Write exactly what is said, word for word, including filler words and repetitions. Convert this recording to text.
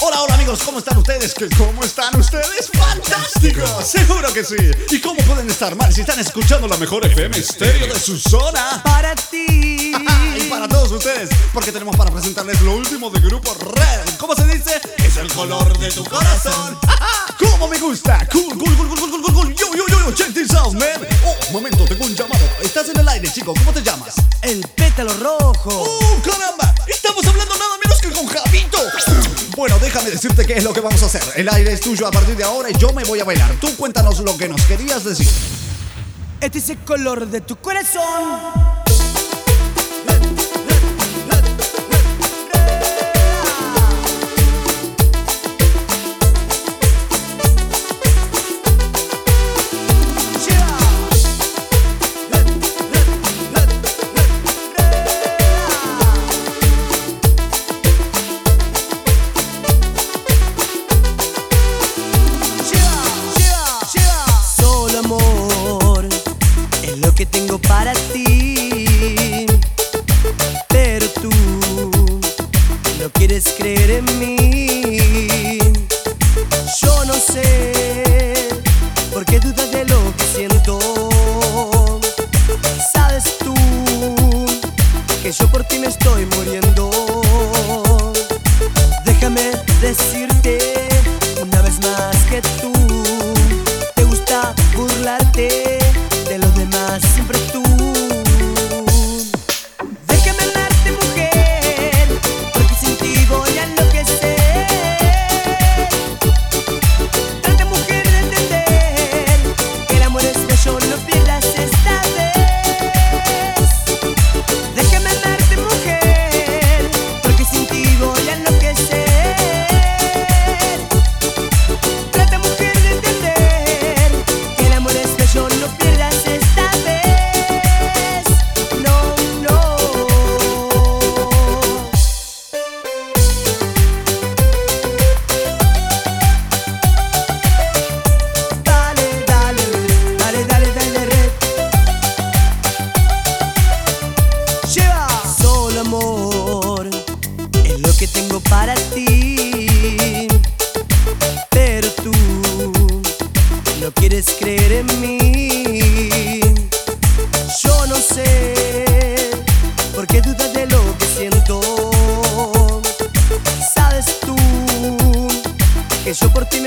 Hola, hola amigos, ¿cómo están ustedes? ¿Qué- ¿Cómo están ustedes? ¡Fantástico! Seguro que sí. ¿Y cómo pueden estar mal si están escuchando la mejor F M estéreo de su zona? Para ti. Y para todos ustedes, porque tenemos para presentarles lo último de Grupo Red. ¿Cómo se dice? Es el color de tu corazón. ¡Cómo me gusta! Cool, cool, cool, cool, cool, cool, cool. Yo, yo, yo, yo, check this out, man. Oh, momento, tengo un llamado. Estás en el aire, chico. ¿Cómo te llamas? El pétalo rojo. ¡Uh, caramba! Estamos hablando nada menos que con Javito. Bueno, déjame decirte qué es lo que vamos a hacer. El aire es tuyo a partir de ahora y yo me voy a bailar. Tú cuéntanos lo que nos querías decir. Este es el color de tu corazón. Solo amor es lo que tengo para ti, pero tú no quieres creer en mí. Yo no sé por qué dudas de lo que siento. Sabes tú que yo por ti me estoy muriendo. Déjame decirte una vez más que tú te gusta burlarte de los demás, siempre tú. Déjame amarte, mujer, porque sin ti voy a enloquecer. Trata, mujer, de entender que el amor es bello, no pierdas esta vez. Déjame amarte, mujer, porque sin ti voy a enloquecer. Trata, mujer, de entender que el amor es bello, no pierdas esta vez. No, no. Dale, dale, dale, dale, dale, red. Lleva. Solo amor es lo que tengo para ti, pero tú no quieres creer en mí. Yo no sé por qué dudas de lo que siento. Sabes tú que yo por ti